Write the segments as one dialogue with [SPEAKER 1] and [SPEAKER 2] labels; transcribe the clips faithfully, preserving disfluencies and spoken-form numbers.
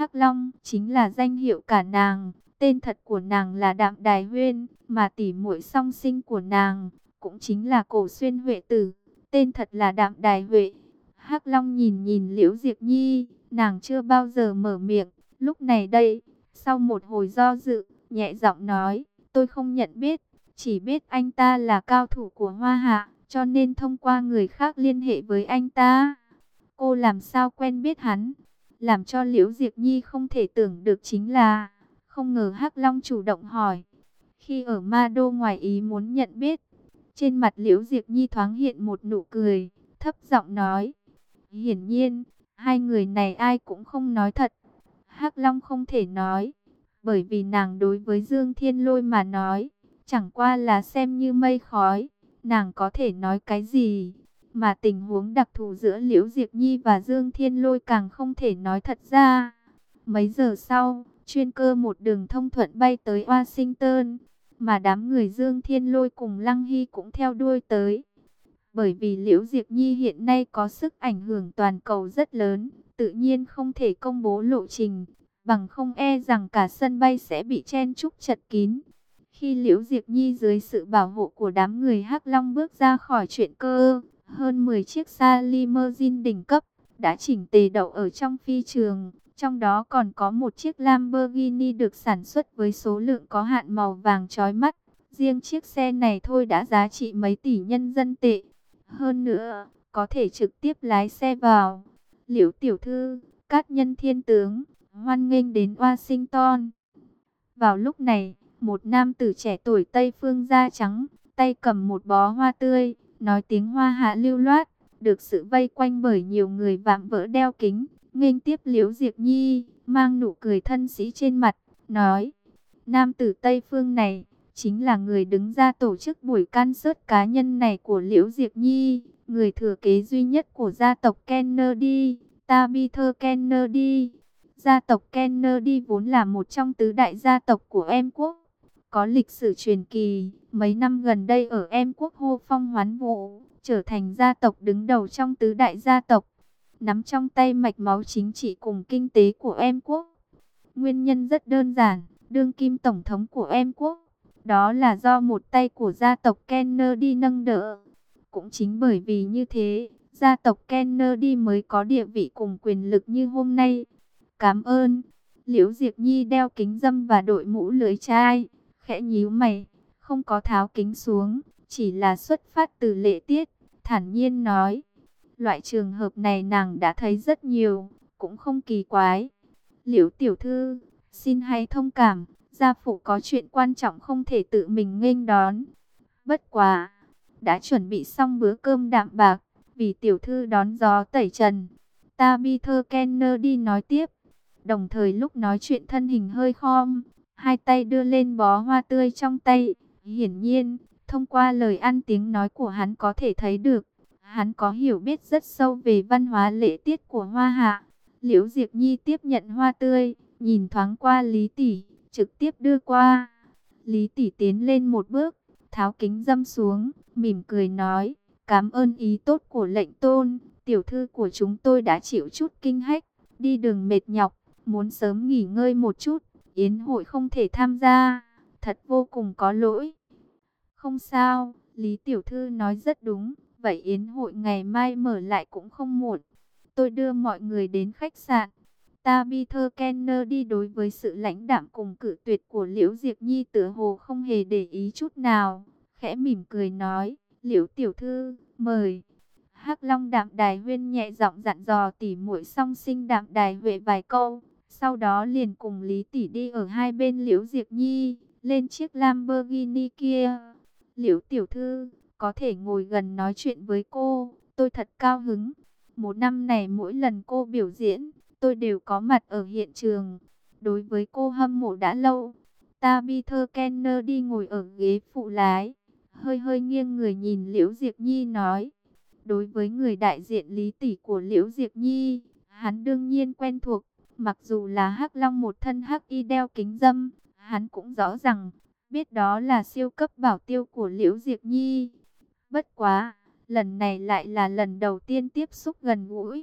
[SPEAKER 1] Hắc Long chính là danh hiệu cả nàng. Tên thật của nàng là Đạm Đài Huyên, mà tỷ muội song sinh của nàng cũng chính là Cổ Xuyên Huệ Tử, tên thật là Đạm Đài Huệ. Hắc Long nhìn nhìn Liễu Diệp Nhi, nàng chưa bao giờ mở miệng, lúc này đây, sau một hồi do dự, nhẹ giọng nói, tôi không nhận biết, chỉ biết anh ta là cao thủ của Hoa Hạ, cho nên thông qua người khác liên hệ với anh ta. Cô làm sao quen biết hắn? Làm cho Liễu Diệp Nhi không thể tưởng được chính là, không ngờ Hắc Long chủ động hỏi. Khi ở Ma Đô ngoài ý muốn nhận biết, trên mặt Liễu Diệp Nhi thoáng hiện một nụ cười, thấp giọng nói. Hiển nhiên, hai người này ai cũng không nói thật. Hắc Long không thể nói, bởi vì nàng đối với Dương Thiên Lôi mà nói, chẳng qua là xem như mây khói, nàng có thể nói cái gì. Mà tình huống đặc thù giữa Liễu Diệp Nhi và Dương Thiên Lôi càng không thể nói thật ra. Mấy giờ sau, chuyên cơ một đường thông thuận bay tới Washington, mà đám người Dương Thiên Lôi cùng Lăng Hy cũng theo đuôi tới. Bởi vì Liễu Diệp Nhi hiện nay có sức ảnh hưởng toàn cầu rất lớn, tự nhiên không thể công bố lộ trình, bằng không e rằng cả sân bay sẽ bị chen chúc chật kín. Khi Liễu Diệp Nhi dưới sự bảo hộ của đám người Hắc Long bước ra khỏi chuyên cơ, hơn mười chiếc xa limousine đỉnh cấp đã chỉnh tề đậu ở trong phi trường, trong đó còn có một chiếc Lamborghini được sản xuất với số lượng có hạn màu vàng chói mắt. Riêng chiếc xe này thôi đã giá trị mấy tỷ nhân dân tệ. Hơn nữa, có thể trực tiếp lái xe vào. Liễu tiểu thư, Cát Nhân Thiên tướng, hoan nghênh đến Washington. Vào lúc này, một nam tử trẻ tuổi Tây phương da trắng, tay cầm một bó hoa tươi, nói tiếng Hoa Hạ lưu loát, được sự vây quanh bởi nhiều người vạm vỡ đeo kính, nghênh tiếp Liễu Diệp Nhi, mang nụ cười thân sĩ trên mặt, nói: nam tử Tây phương này chính là người đứng ra tổ chức buổi concert cá nhân này của Liễu Diệp Nhi, người thừa kế duy nhất của gia tộc Kennedy, Tabitha Kennedy. Gia tộc Kennedy vốn là một trong tứ đại gia tộc của Em quốc, có lịch sử truyền kỳ, mấy năm gần đây ở Em quốc hô phong hoán vũ, trở thành gia tộc đứng đầu trong tứ đại gia tộc, nắm trong tay mạch máu chính trị cùng kinh tế của Em quốc. Nguyên nhân rất đơn giản, đương kim tổng thống của Em quốc, đó là do một tay của gia tộc Kennedy nâng đỡ. Cũng chính bởi vì như thế, gia tộc Kennedy mới có địa vị cùng quyền lực như hôm nay. Cảm ơn. Liễu Diệp Nhi đeo kính râm và đội mũ lưỡi chai, khẽ nhíu mày, không có tháo kính xuống, chỉ là xuất phát từ lễ tiết, thản nhiên nói. Loại trường hợp này nàng đã thấy rất nhiều, cũng không kỳ quái. Liễu tiểu thư, xin hãy thông cảm, gia phụ có chuyện quan trọng không thể tự mình nghênh đón. Bất quá, đã chuẩn bị xong bữa cơm đạm bạc, vì tiểu thư đón gió tẩy trần. Tabitha Kennedy nói tiếp, đồng thời lúc nói chuyện thân hình hơi khom, hai tay đưa lên bó hoa tươi trong tay. Hiển nhiên, thông qua lời ăn tiếng nói của hắn có thể thấy được, hắn có hiểu biết rất sâu về văn hóa lễ tiết của Hoa Hạ. Liễu Diệp Nhi tiếp nhận hoa tươi, nhìn thoáng qua Lý tỷ, trực tiếp đưa qua. Lý tỷ tiến lên một bước, tháo kính râm xuống, mỉm cười nói, cảm ơn ý tốt của lệnh tôn, tiểu thư của chúng tôi đã chịu chút kinh hách, đi đường mệt nhọc, muốn sớm nghỉ ngơi một chút, yến hội không thể tham gia, thật vô cùng có lỗi. Không sao, Lý tiểu thư nói rất đúng, vậy yến hội ngày mai mở lại cũng không muộn. Tôi đưa mọi người đến khách sạn. Tabitha Kennedy đối với sự lãnh đạm cùng cự tuyệt của Liễu Diệp Nhi tựa hồ không hề để ý chút nào, khẽ mỉm cười nói, Liễu tiểu thư, mời. Hắc Long Đạm Đài Huyên nhẹ giọng dặn dò tỉ muội song sinh Đạm Đài Huệ vài câu, sau đó liền cùng Lý tỷ đi ở hai bên Liễu Diệp Nhi, lên chiếc Lamborghini kia. Liễu tiểu thư, có thể ngồi gần nói chuyện với cô, tôi thật cao hứng. Một năm này mỗi lần cô biểu diễn, tôi đều có mặt ở hiện trường. Đối với cô hâm mộ đã lâu. Tabitha Kennedy ngồi ở ghế phụ lái, hơi hơi nghiêng người nhìn Liễu Diệp Nhi nói. Đối với người đại diện Lý tỷ của Liễu Diệp Nhi, hắn đương nhiên quen thuộc. Mặc dù là Hắc Long một thân hắc y đeo kính râm, hắn cũng rõ ràng, biết đó là siêu cấp bảo tiêu của Liễu Diệp Nhi. Bất quá, lần này lại là lần đầu tiên tiếp xúc gần gũi.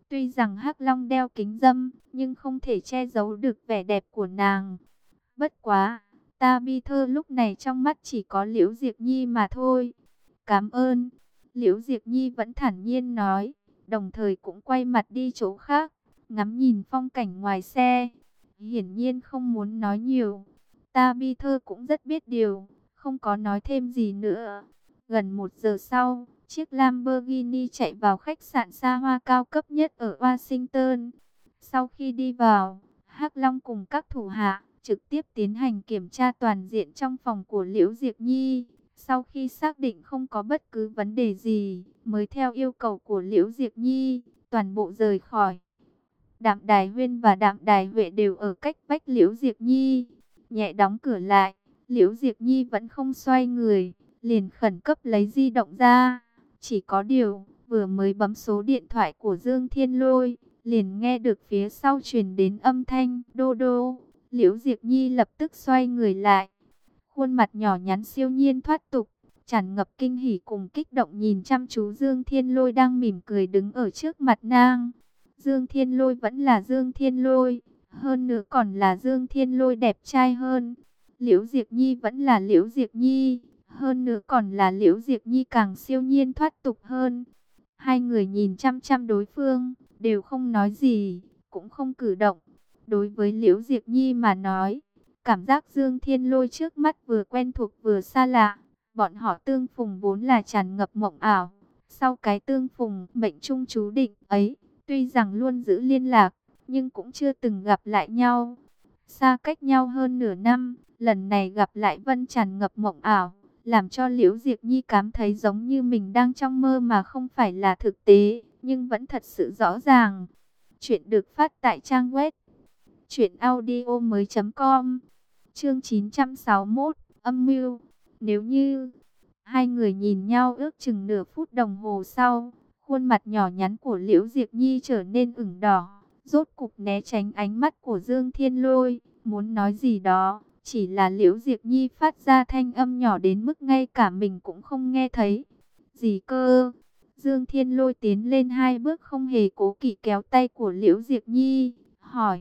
[SPEAKER 1] Tuy rằng Hắc Long đeo kính râm, nhưng không thể che giấu được vẻ đẹp của nàng. Bất quá, Ta Bi Thơ lúc này trong mắt chỉ có Liễu Diệp Nhi mà thôi. Cảm ơn. Liễu Diệp Nhi vẫn thản nhiên nói, đồng thời cũng quay mặt đi chỗ khác, ngắm nhìn phong cảnh ngoài xe. Hiển nhiên không muốn nói nhiều. Ta Bi Thơ cũng rất biết điều, không có nói thêm gì nữa. Gần một giờ sau, chiếc Lamborghini chạy vào khách sạn xa hoa cao cấp nhất ở Washington. Sau khi đi vào, Hắc Long cùng các thủ hạ trực tiếp tiến hành kiểm tra toàn diện trong phòng của Liễu Diệp Nhi. Sau khi xác định không có bất cứ vấn đề gì, mới theo yêu cầu của Liễu Diệp Nhi, toàn bộ rời khỏi. Đạm Đài Huyên và Đạm Đài Huệ đều ở cách vách Liễu Diệp Nhi. Nhẹ đóng cửa lại, Liễu Diệp Nhi vẫn không xoay người, liền khẩn cấp lấy di động ra. Chỉ có điều, vừa mới bấm số điện thoại của Dương Thiên Lôi, liền nghe được phía sau truyền đến âm thanh đô đô. Liễu Diệp Nhi lập tức xoay người lại. Khuôn mặt nhỏ nhắn siêu nhiên thoát tục, tràn ngập kinh hỉ cùng kích động nhìn chăm chú Dương Thiên Lôi đang mỉm cười đứng ở trước mặt nàng. Dương Thiên Lôi vẫn là Dương Thiên Lôi, hơn nữa còn là Dương Thiên Lôi đẹp trai hơn. Liễu Diệp Nhi vẫn là Liễu Diệp Nhi, hơn nữa còn là Liễu Diệp Nhi càng siêu nhiên thoát tục hơn. Hai người nhìn chăm chăm đối phương, đều không nói gì, cũng không cử động. Đối với Liễu Diệp Nhi mà nói, cảm giác Dương Thiên Lôi trước mắt vừa quen thuộc vừa xa lạ. Bọn họ tương phùng vốn là tràn ngập mộng ảo. Sau cái tương phùng mệnh trung chú định ấy, tuy rằng luôn giữ liên lạc, nhưng cũng chưa từng gặp lại nhau. Xa cách nhau hơn nửa năm, lần này gặp lại vẫn tràn ngập mộng ảo, làm cho Liễu Diệp Nhi cảm thấy giống như mình đang trong mơ mà không phải là thực tế, nhưng vẫn thật sự rõ ràng. Chuyện được phát tại trang web truyện audio mới chấm com. Chương chín trăm sáu mươi mốt, âm mưu. Nếu như hai người nhìn nhau ước chừng nửa phút đồng hồ sau, khuôn mặt nhỏ nhắn của Liễu Diệp Nhi trở nên ửng đỏ, rốt cục né tránh ánh mắt của Dương Thiên Lôi, muốn nói gì đó, chỉ là Liễu Diệp Nhi phát ra thanh âm nhỏ đến mức ngay cả mình cũng không nghe thấy. Gì cơ? Dương Thiên Lôi tiến lên hai bước không hề cố kỵ kéo tay của Liễu Diệp Nhi, hỏi.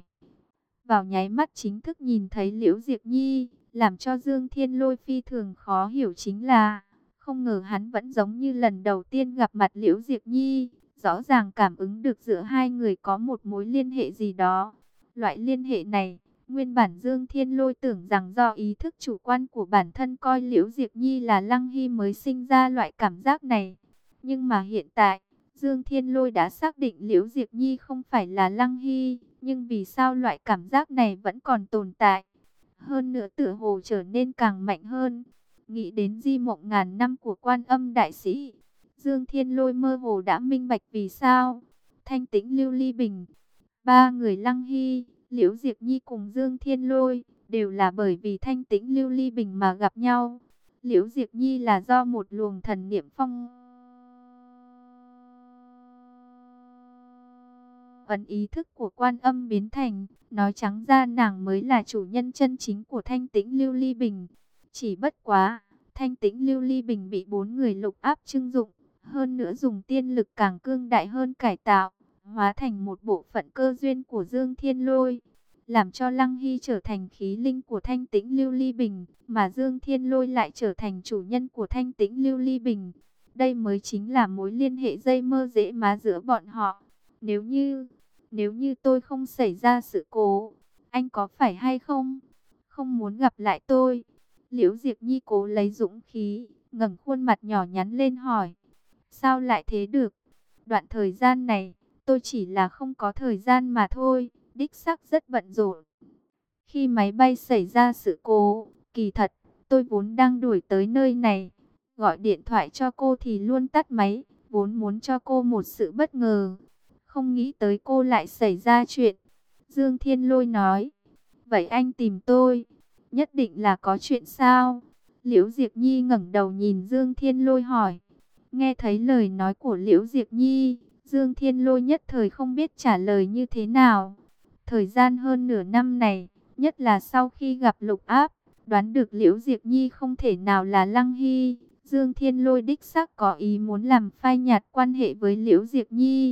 [SPEAKER 1] Vào nháy mắt chính thức nhìn thấy Liễu Diệp Nhi, làm cho Dương Thiên Lôi phi thường khó hiểu chính là, không ngờ hắn vẫn giống như lần đầu tiên gặp mặt Liễu Diệp Nhi, rõ ràng cảm ứng được giữa hai người có một mối liên hệ gì đó. Loại liên hệ này, nguyên bản Dương Thiên Lôi tưởng rằng do ý thức chủ quan của bản thân coi Liễu Diệp Nhi là Lăng Hy mới sinh ra loại cảm giác này. Nhưng mà hiện tại, Dương Thiên Lôi đã xác định Liễu Diệp Nhi không phải là Lăng Hy, nhưng vì sao loại cảm giác này vẫn còn tồn tại? Hơn nữa tựa hồ trở nên càng mạnh hơn. Nghĩ đến di mộng ngàn năm của Quan Âm đại sĩ, Dương Thiên Lôi mơ hồ đã minh bạch vì sao. Thanh Tĩnh, Lưu Ly Bình, ba người Lăng Hy, Liễu Diệp Nhi cùng Dương Thiên Lôi đều là bởi vì Thanh Tĩnh, Lưu Ly Bình mà gặp nhau. Liễu Diệp Nhi là do một luồng thần niệm phong ấn ý thức của Quan Âm biến thành, nói trắng ra nàng mới là chủ nhân chân chính của Thanh Tĩnh, Lưu Ly Bình. Chỉ bất quá, Thanh Tĩnh, Lưu Ly Bình bị bốn người lục áp trưng dụng, hơn nữa dùng tiên lực càng cương đại hơn cải tạo, hóa thành một bộ phận cơ duyên của Dương Thiên Lôi, làm cho Lăng Hy trở thành khí linh của Thanh Tĩnh, Lưu Ly Bình, mà Dương Thiên Lôi lại trở thành chủ nhân của Thanh Tĩnh, Lưu Ly Bình. Đây mới chính là mối liên hệ dây mơ dễ má giữa bọn họ. Nếu như, nếu như tôi không xảy ra sự cố, anh có phải hay không không muốn gặp lại tôi? Liễu Diệp Nhi cố lấy dũng khí, ngẩng khuôn mặt nhỏ nhắn lên hỏi. Sao lại thế được? Đoạn thời gian này, tôi chỉ là không có thời gian mà thôi, đích xác rất bận rộn. Khi máy bay xảy ra sự cố, kỳ thật, tôi vốn đang đuổi tới nơi này. Gọi điện thoại cho cô thì luôn tắt máy, vốn muốn cho cô một sự bất ngờ. Không nghĩ tới cô lại xảy ra chuyện. Dương Thiên Lôi nói. Vậy anh tìm tôi, nhất định là có chuyện sao? Liễu Diệp Nhi ngẩng đầu nhìn Dương Thiên Lôi hỏi. Nghe thấy lời nói của Liễu Diệp Nhi, Dương Thiên Lôi nhất thời không biết trả lời như thế nào. Thời gian hơn nửa năm này, nhất là sau khi gặp Lục Áp, đoán được Liễu Diệp Nhi không thể nào là Lăng Hy. Dương Thiên Lôi đích xác có ý muốn làm phai nhạt quan hệ với Liễu Diệp Nhi.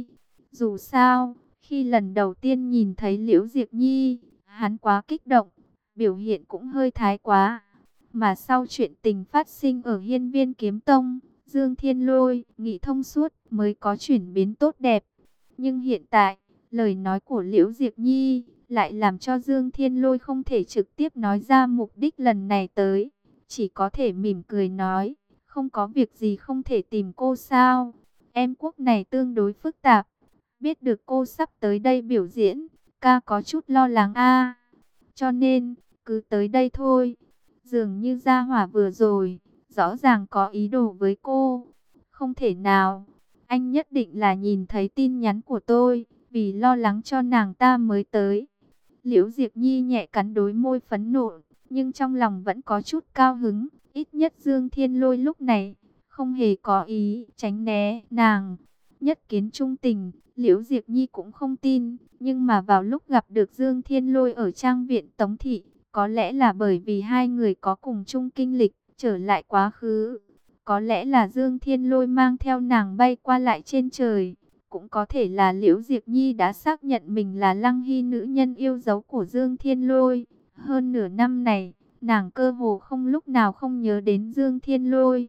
[SPEAKER 1] Dù sao, khi lần đầu tiên nhìn thấy Liễu Diệc Nhi, hắn quá kích động, biểu hiện cũng hơi thái quá. Mà sau chuyện tình phát sinh ở Hiên Viên Kiếm Tông, Dương Thiên Lôi nghĩ thông suốt mới có chuyển biến tốt đẹp. Nhưng hiện tại, lời nói của Liễu Diệc Nhi lại làm cho Dương Thiên Lôi không thể trực tiếp nói ra mục đích lần này tới. Chỉ có thể mỉm cười nói, không có việc gì không thể tìm cô sao. Em quốc này tương đối phức tạp. Biết được cô sắp tới đây biểu diễn, ca có chút lo lắng a. Cho nên, cứ tới đây thôi. Dường như gia hỏa vừa rồi, rõ ràng có ý đồ với cô. Không thể nào, anh nhất định là nhìn thấy tin nhắn của tôi, vì lo lắng cho nàng ta mới tới. Liễu Diệc Nhi nhẹ cắn đôi môi phẫn nộ, nhưng trong lòng vẫn có chút cao hứng. Ít nhất Dương Thiên Lôi lúc này, không hề có ý tránh né nàng. Nhất kiến trung tình, Liễu Diệc Nhi cũng không tin, nhưng mà vào lúc gặp được Dương Thiên Lôi ở trang viện Tống Thị, có lẽ là bởi vì hai người có cùng chung kinh lịch, trở lại quá khứ. Có lẽ là Dương Thiên Lôi mang theo nàng bay qua lại trên trời. Cũng có thể là Liễu Diệc Nhi đã xác nhận mình là Lăng Hy nữ nhân yêu dấu của Dương Thiên Lôi. Hơn nửa năm này, nàng cơ hồ không lúc nào không nhớ đến Dương Thiên Lôi.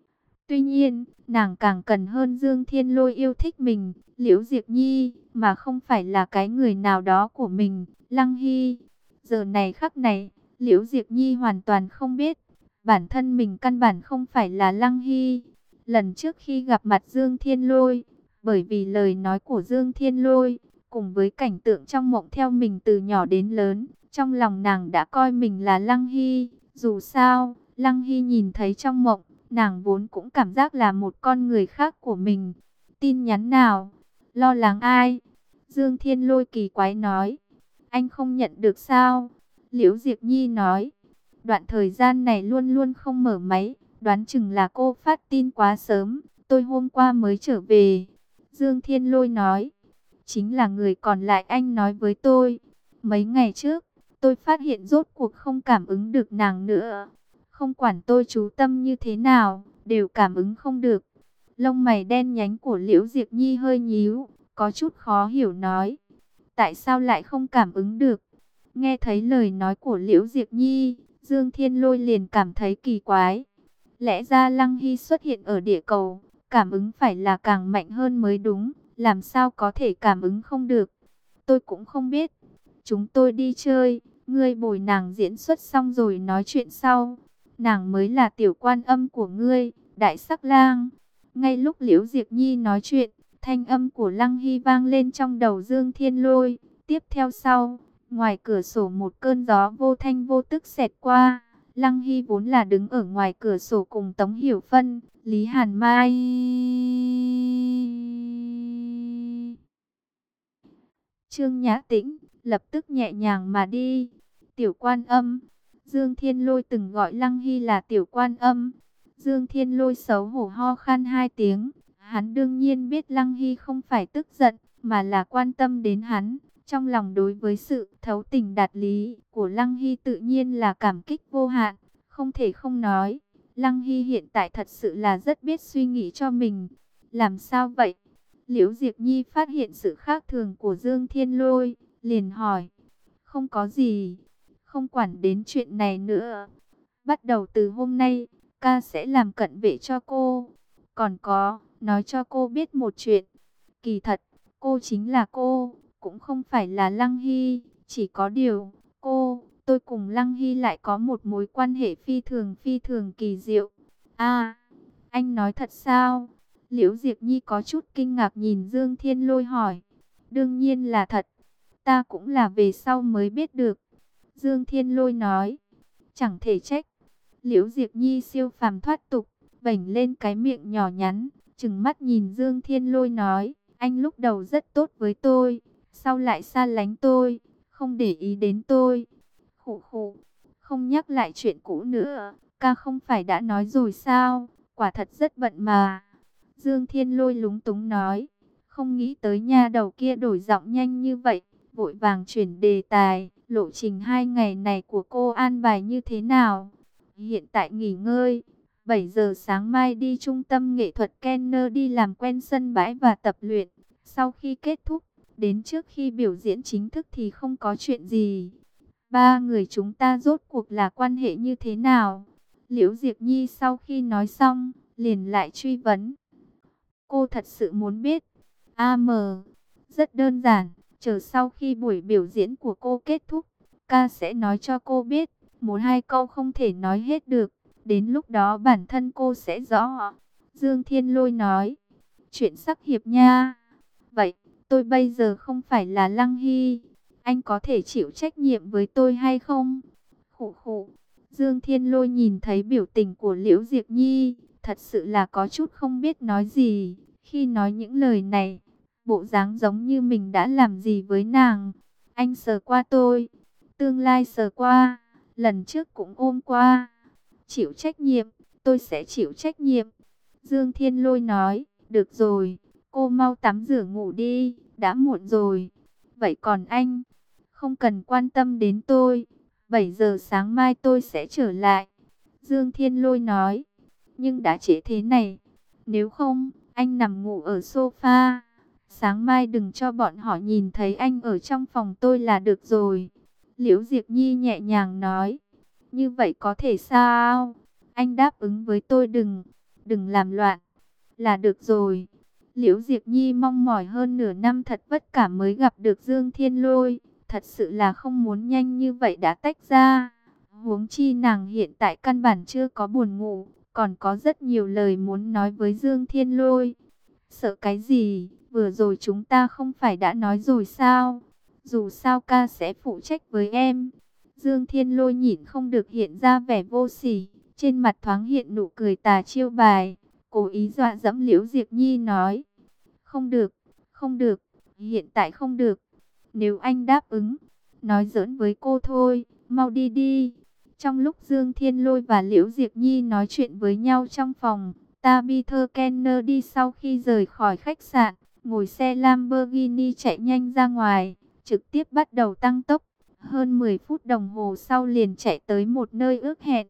[SPEAKER 1] Tuy nhiên, nàng càng cần hơn Dương Thiên Lôi yêu thích mình, Liễu Diệc Nhi, mà không phải là cái người nào đó của mình, Lăng Hy. Giờ này khắc này, Liễu Diệc Nhi hoàn toàn không biết, bản thân mình căn bản không phải là Lăng Hy. Lần trước khi gặp mặt Dương Thiên Lôi, bởi vì lời nói của Dương Thiên Lôi, cùng với cảnh tượng trong mộng theo mình từ nhỏ đến lớn, trong lòng nàng đã coi mình là Lăng Hy. Dù sao, Lăng Hy nhìn thấy trong mộng, nàng vốn cũng cảm giác là một con người khác của mình. Tin nhắn nào? Lo lắng ai? Dương Thiên Lôi kỳ quái nói. Anh không nhận được sao? Liễu Diệc Nhi nói. Đoạn thời gian này luôn luôn không mở máy, đoán chừng là cô phát tin quá sớm, tôi hôm qua mới trở về. Dương Thiên Lôi nói. Chính là người còn lại anh nói với tôi. Mấy ngày trước, tôi phát hiện rốt cuộc không cảm ứng được nàng nữa. Không quản tôi chú tâm như thế nào, đều cảm ứng không được. Lông mày đen nhánh của Liễu Diệc Nhi hơi nhíu, có chút khó hiểu nói. Tại sao lại không cảm ứng được? Nghe thấy lời nói của Liễu Diệc Nhi, Dương Thiên Lôi liền cảm thấy kỳ quái. Lẽ ra Lăng Hy xuất hiện ở địa cầu, cảm ứng phải là càng mạnh hơn mới đúng, làm sao có thể cảm ứng không được? Tôi cũng không biết. Chúng tôi đi chơi, ngươi bồi nàng diễn xuất xong rồi nói chuyện sau. Nàng mới là tiểu quan âm của ngươi, đại sắc lang. Ngay lúc Liễu Diệc Nhi nói chuyện, thanh âm của Lăng Hy vang lên trong đầu Dương Thiên Lôi. Tiếp theo sau, ngoài cửa sổ một cơn gió vô thanh vô tức xẹt qua. Lăng Hy vốn là đứng ở ngoài cửa sổ cùng Tống Hiểu Phân, Lý Hàn Mai. Trương Nhã Tĩnh lập tức nhẹ nhàng mà đi. Tiểu quan âm. Dương Thiên Lôi từng gọi Lăng Hy là tiểu quan âm. Dương Thiên Lôi xấu hổ ho khan hai tiếng. Hắn đương nhiên biết Lăng Hy không phải tức giận, mà là quan tâm đến hắn. Trong lòng đối với sự thấu tình đạt lý của Lăng Hy tự nhiên là cảm kích vô hạn. Không thể không nói, Lăng Hy hiện tại thật sự là rất biết suy nghĩ cho mình. Làm sao vậy? Liễu Diệc Nhi phát hiện sự khác thường của Dương Thiên Lôi, liền hỏi. Không có gì, không quản đến chuyện này nữa. Bắt đầu từ hôm nay, ca sẽ làm cận vệ cho cô. Còn có, nói cho cô biết một chuyện. Kỳ thật, cô chính là cô, cũng không phải là Lăng Hy. Chỉ có điều, cô, tôi cùng Lăng Hy lại có một mối quan hệ phi thường phi thường kỳ diệu. À, anh nói thật sao? Liễu Diệc Nhi có chút kinh ngạc nhìn Dương Thiên Lôi hỏi. Đương nhiên là thật. Ta cũng là về sau mới biết được. Dương Thiên Lôi nói. Chẳng thể trách. Liễu Diệc Nhi siêu phàm thoát tục, vểnh lên cái miệng nhỏ nhắn, trừng mắt nhìn Dương Thiên Lôi nói. Anh lúc đầu rất tốt với tôi, sau lại xa lánh tôi, không để ý đến tôi. Khụ khụ, không nhắc lại chuyện cũ nữa. Ca không phải đã nói rồi sao? Quả thật rất bận mà. Dương Thiên Lôi lúng túng nói. Không nghĩ tới nha đầu kia đổi giọng nhanh như vậy, vội vàng chuyển đề tài. Lộ trình hai ngày này của cô an bài như thế nào? Hiện tại nghỉ ngơi. bảy giờ sáng mai đi trung tâm nghệ thuật Kenner đi làm quen sân bãi và tập luyện. Sau khi kết thúc, đến trước khi biểu diễn chính thức thì không có chuyện gì. Ba người chúng ta rốt cuộc là quan hệ như thế nào? Liễu Diệp Nhi sau khi nói xong, liền lại truy vấn. Cô thật sự muốn biết. a em, rất đơn giản, chờ sau khi buổi biểu diễn của cô kết thúc, ca sẽ nói cho cô biết. Một hai câu không thể nói hết được, đến lúc đó bản thân cô sẽ rõ. Dương Thiên Lôi nói. Chuyện sắc hiệp nha. Vậy, tôi bây giờ không phải là Lăng Hy. Anh có thể chịu trách nhiệm với tôi hay không? Khụ khụ. Dương Thiên Lôi nhìn thấy biểu tình của Liễu Diệp Nhi, thật sự là có chút không biết nói gì. Khi nói những lời này, bộ dáng giống như mình đã làm gì với nàng. Anh sờ qua tôi, tương lai sờ qua, lần trước cũng ôm qua. Chịu trách nhiệm, tôi sẽ chịu trách nhiệm. Dương Thiên Lôi nói, được rồi, cô mau tắm rửa ngủ đi, đã muộn rồi. Vậy còn anh, không cần quan tâm đến tôi, bảy giờ sáng mai tôi sẽ trở lại. Dương Thiên Lôi nói, nhưng đã trễ thế này, nếu không, anh nằm ngủ ở sofa. Sáng mai đừng cho bọn họ nhìn thấy anh ở trong phòng tôi là được rồi. Liễu Diệp Nhi nhẹ nhàng nói, như vậy có thể sao? Anh đáp ứng với tôi đừng, đừng làm loạn, là được rồi. Liễu Diệp Nhi mong mỏi hơn nửa năm thật vất vả mới gặp được Dương Thiên Lôi, thật sự là không muốn nhanh như vậy đã tách ra. Huống chi nàng hiện tại căn bản chưa có buồn ngủ, còn có rất nhiều lời muốn nói với Dương Thiên Lôi. Sợ cái gì, vừa rồi chúng ta không phải đã nói rồi sao? Dù sao ca sẽ phụ trách với em. Dương Thiên Lôi nhìn không được hiện ra vẻ vô sỉ, trên mặt thoáng hiện nụ cười tà chiêu bài, cố ý dọa dẫm Liễu Diệp Nhi nói. Không được, không được, hiện tại không được. Nếu anh đáp ứng, nói giỡn với cô thôi, mau đi đi. Trong lúc Dương Thiên Lôi và Liễu Diệp Nhi nói chuyện với nhau trong phòng, Tabitha Kennedy sau khi rời khỏi khách sạn, ngồi xe Lamborghini chạy nhanh ra ngoài, trực tiếp bắt đầu tăng tốc. Hơn mười phút đồng hồ sau liền chạy tới một nơi ước hẹn.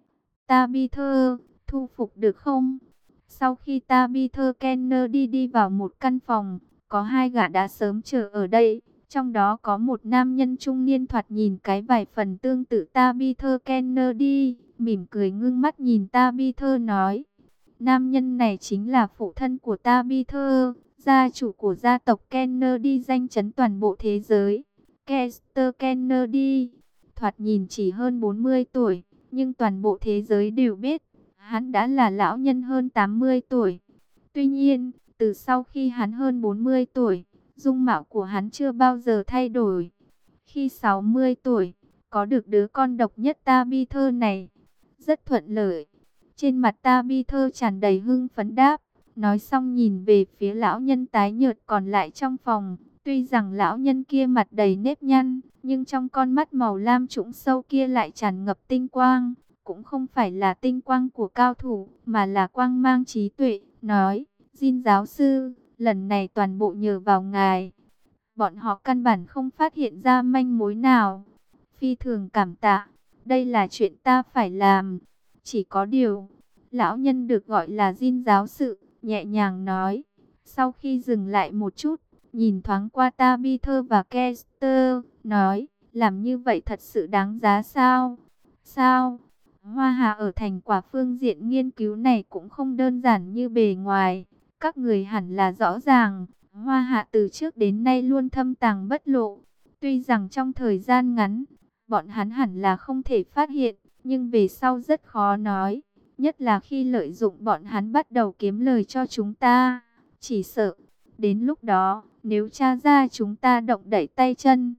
[SPEAKER 1] Tabitha, thu phục được không? Sau khi Tabitha Kennedy đi vào một căn phòng, có hai gã đã sớm chờ ở đây. Trong đó có một nam nhân trung niên thoạt nhìn cái vài phần tương tự Tabitha Kennedy, mỉm cười ngưng mắt nhìn Tabitha nói. Nam nhân này chính là phụ thân của Tabitha, gia chủ của gia tộc Kennedy danh chấn toàn bộ thế giới, Kester Kennedy. Thoạt nhìn chỉ hơn bốn mươi tuổi, nhưng toàn bộ thế giới đều biết, hắn đã là lão nhân hơn tám mươi tuổi. Tuy nhiên, từ sau khi hắn hơn bốn mươi tuổi, dung mạo của hắn chưa bao giờ thay đổi. Khi sáu mươi tuổi, có được đứa con độc nhất Tabitha này, rất thuận lợi. Trên mặt Tabitha tràn đầy hưng phấn đáp, nói xong nhìn về phía lão nhân tái nhợt còn lại trong phòng. Tuy rằng lão nhân kia mặt đầy nếp nhăn, nhưng trong con mắt màu lam trũng sâu kia lại tràn ngập tinh quang. Cũng không phải là tinh quang của cao thủ, mà là quang mang trí tuệ. Nói, Jin giáo sư, lần này toàn bộ nhờ vào ngài. Bọn họ căn bản không phát hiện ra manh mối nào. Phi thường cảm tạ, đây là chuyện ta phải làm. Chỉ có điều, lão nhân được gọi là Jin giáo sự, nhẹ nhàng nói. Sau khi dừng lại một chút, nhìn thoáng qua Tabitha và Kester, nói, làm như vậy thật sự đáng giá sao? Sao? Hoa Hà ở thành quả phương diện nghiên cứu này cũng không đơn giản như bề ngoài. Các người hẳn là rõ ràng, Hoa Hạ từ trước đến nay luôn thâm tàng bất lộ. Tuy rằng trong thời gian ngắn, bọn hắn hẳn là không thể phát hiện, nhưng về sau rất khó nói. Nhất là khi lợi dụng bọn hắn bắt đầu kiếm lời cho chúng ta. Chỉ sợ, đến lúc đó, nếu tra ra chúng ta động đẩy tay chân.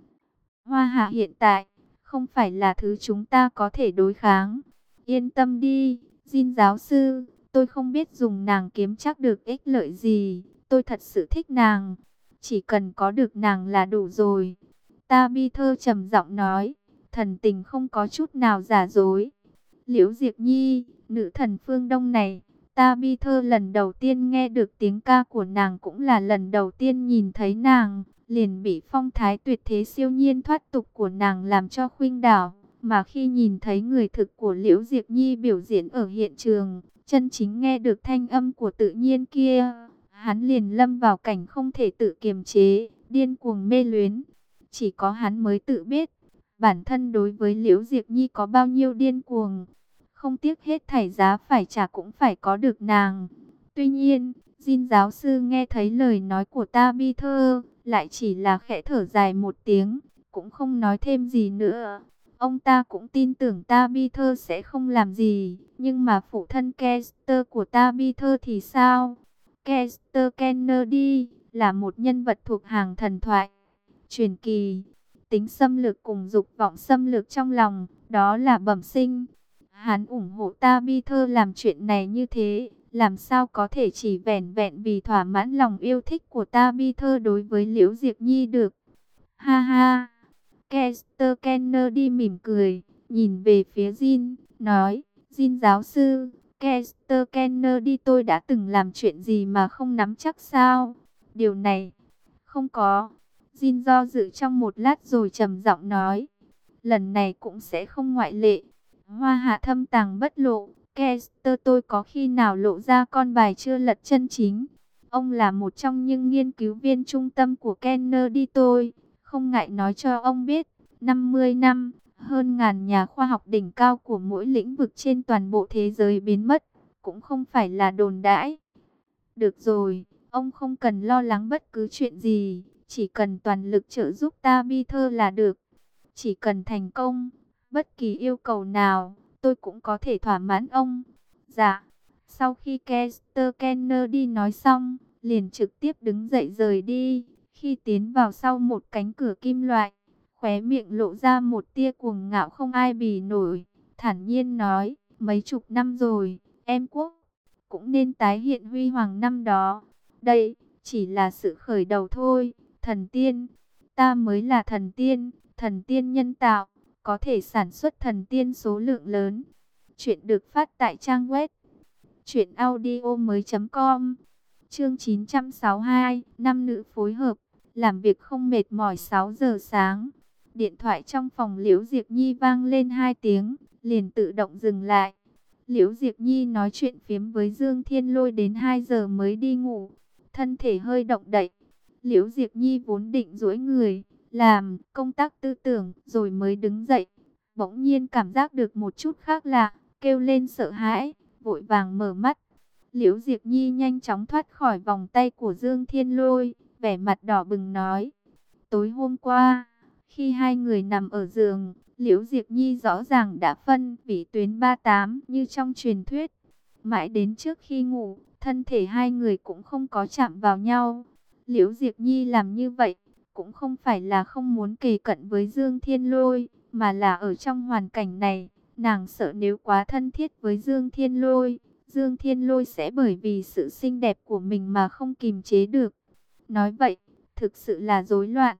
[SPEAKER 1] Hoa Hạ hiện tại, không phải là thứ chúng ta có thể đối kháng. Yên tâm đi, Jin giáo sư, tôi không biết dùng nàng kiếm chắc được ích lợi gì. Tôi thật sự thích nàng, chỉ cần có được nàng là đủ rồi. Tabitha trầm giọng nói, thần tình không có chút nào giả dối. Liễu Diệp Nhi, nữ thần phương Đông này, Tabitha lần đầu tiên nghe được tiếng ca của nàng, cũng là lần đầu tiên nhìn thấy nàng, liền bị phong thái tuyệt thế siêu nhiên thoát tục của nàng làm cho khuynh đảo. Mà khi nhìn thấy người thực của Liễu Diệp Nhi biểu diễn ở hiện trường, chân chính nghe được thanh âm của tự nhiên kia, hắn liền lâm vào cảnh không thể tự kiềm chế, điên cuồng mê luyến. Chỉ có hắn mới tự biết, bản thân đối với Liễu Diệp Nhi có bao nhiêu điên cuồng, không tiếc hết thảy giá phải trả cũng phải có được nàng. Tuy nhiên, Jin giáo sư nghe thấy lời nói của Tabitha, lại chỉ là khẽ thở dài một tiếng, cũng không nói thêm gì nữa. Ông ta cũng tin tưởng Tabitha sẽ không làm gì, nhưng mà phụ thân Kester của Tabitha thì sao? Kester Kennedy là một nhân vật thuộc hàng thần thoại, truyền kỳ. Tính xâm lược cùng dục vọng xâm lược trong lòng, đó là bẩm sinh. Hắn ủng hộ Tabitha làm chuyện này như thế, làm sao có thể chỉ vẻn vẹn vì thỏa mãn lòng yêu thích của Tabitha đối với Liễu Diệp Nhi được. Ha ha! Kester Kennedy mỉm cười, nhìn về phía Jin, nói, Jin giáo sư, Kester Kennedy tôi đã từng làm chuyện gì mà không nắm chắc sao? Điều này, không có. Jin do dự trong một lát rồi trầm giọng nói, lần này cũng sẽ không ngoại lệ. Hoa hạ thâm tàng bất lộ, Kester tôi có khi nào lộ ra con bài chưa lật chân chính. Ông là một trong những nghiên cứu viên trung tâm của Kennedy tôi. Không ngại nói cho ông biết, năm mươi năm, hơn ngàn nhà khoa học đỉnh cao của mỗi lĩnh vực trên toàn bộ thế giới biến mất, cũng không phải là đồn đãi. Được rồi, ông không cần lo lắng bất cứ chuyện gì, chỉ cần toàn lực trợ giúp Tabitha là được. Chỉ cần thành công, bất kỳ yêu cầu nào, tôi cũng có thể thỏa mãn ông. Dạ, sau khi Kester Kennedy nói xong, liền trực tiếp đứng dậy rời đi. Khi tiến vào sau một cánh cửa kim loại, khóe miệng lộ ra một tia cuồng ngạo không ai bì nổi, thản nhiên nói, mấy chục năm rồi, em quốc cũng nên tái hiện huy hoàng năm đó. Đây chỉ là sự khởi đầu thôi. Thần tiên, ta mới là thần tiên, thần tiên nhân tạo, có thể sản xuất thần tiên số lượng lớn. Chuyện được phát tại trang web truyện audio mới chấm com. Chương chín trăm sáu mươi hai, năm nữ phối hợp, làm việc không mệt mỏi. Sáu giờ sáng, điện thoại trong phòng Liễu Diệp Nhi vang lên hai tiếng, liền tự động dừng lại. Liễu Diệp Nhi nói chuyện phiếm với Dương Thiên Lôi đến hai giờ mới đi ngủ, thân thể hơi động đậy. Liễu Diệp Nhi vốn định duỗi người, làm công tác tư tưởng rồi mới đứng dậy. Bỗng nhiên cảm giác được một chút khác lạ, kêu lên sợ hãi, vội vàng mở mắt. Liễu Diệp Nhi nhanh chóng thoát khỏi vòng tay của Dương Thiên Lôi, vẻ mặt đỏ bừng nói. Tối hôm qua, khi hai người nằm ở giường, Liễu Diệp Nhi rõ ràng đã phân vĩ tuyến ba tám như trong truyền thuyết. Mãi đến trước khi ngủ, thân thể hai người cũng không có chạm vào nhau. Liễu Diệp Nhi làm như vậy, cũng không phải là không muốn kề cận với Dương Thiên Lôi, mà là ở trong hoàn cảnh này, nàng sợ nếu quá thân thiết với Dương Thiên Lôi, Dương Thiên Lôi sẽ bởi vì sự xinh đẹp của mình mà không kìm chế được. Nói vậy, thực sự là rối loạn.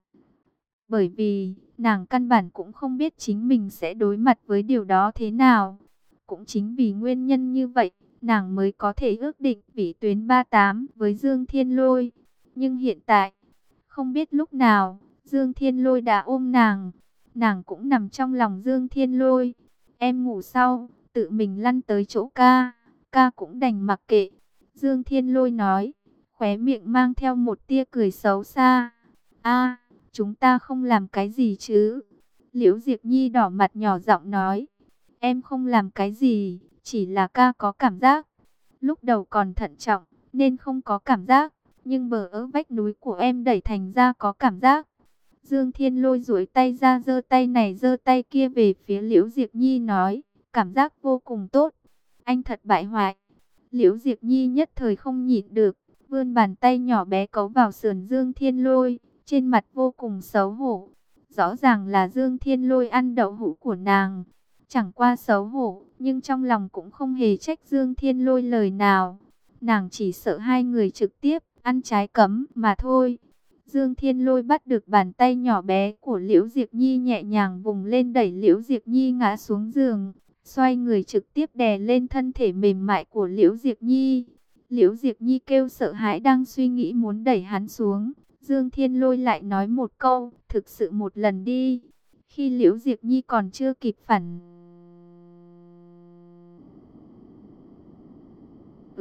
[SPEAKER 1] Bởi vì, nàng căn bản cũng không biết chính mình sẽ đối mặt với điều đó thế nào. Cũng chính vì nguyên nhân như vậy, nàng mới có thể ước định vĩ tuyến ba tám với Dương Thiên Lôi. Nhưng hiện tại, không biết lúc nào, Dương Thiên Lôi đã ôm nàng. Nàng cũng nằm trong lòng Dương Thiên Lôi. Em ngủ sau, tự mình lăn tới chỗ ca. Ca cũng đành mặc kệ. Dương Thiên Lôi nói, khóe miệng mang theo một tia cười xấu xa. A, chúng ta không làm cái gì chứ? Liễu Diệp Nhi đỏ mặt nhỏ giọng nói. Em không làm cái gì, chỉ là ca có cảm giác. Lúc đầu còn thận trọng, nên không có cảm giác. Nhưng bờ ớ vách núi của em đẩy thành ra có cảm giác. Dương Thiên Lôi duỗi tay ra, giơ tay này giơ tay kia về phía Liễu Diệp Nhi nói. Cảm giác vô cùng tốt. Anh thật bại hoại. Liễu Diệp Nhi nhất thời không nhịn được, vươn bàn tay nhỏ bé cấu vào sườn Dương Thiên Lôi, trên mặt vô cùng xấu hổ. Rõ ràng là Dương Thiên Lôi ăn đậu hũ của nàng. Chẳng qua xấu hổ, nhưng trong lòng cũng không hề trách Dương Thiên Lôi lời nào. Nàng chỉ sợ hai người trực tiếp ăn trái cấm mà thôi. Dương Thiên Lôi bắt được bàn tay nhỏ bé của Liễu Diệp Nhi, nhẹ nhàng vùng lên đẩy Liễu Diệp Nhi ngã xuống giường. Xoay người trực tiếp đè lên thân thể mềm mại của Liễu Diệp Nhi. Liễu Diệp Nhi kêu sợ hãi, đang suy nghĩ muốn đẩy hắn xuống. Dương Thiên Lôi lại nói một câu, thực sự một lần đi. Khi Liễu Diệp Nhi còn chưa kịp phản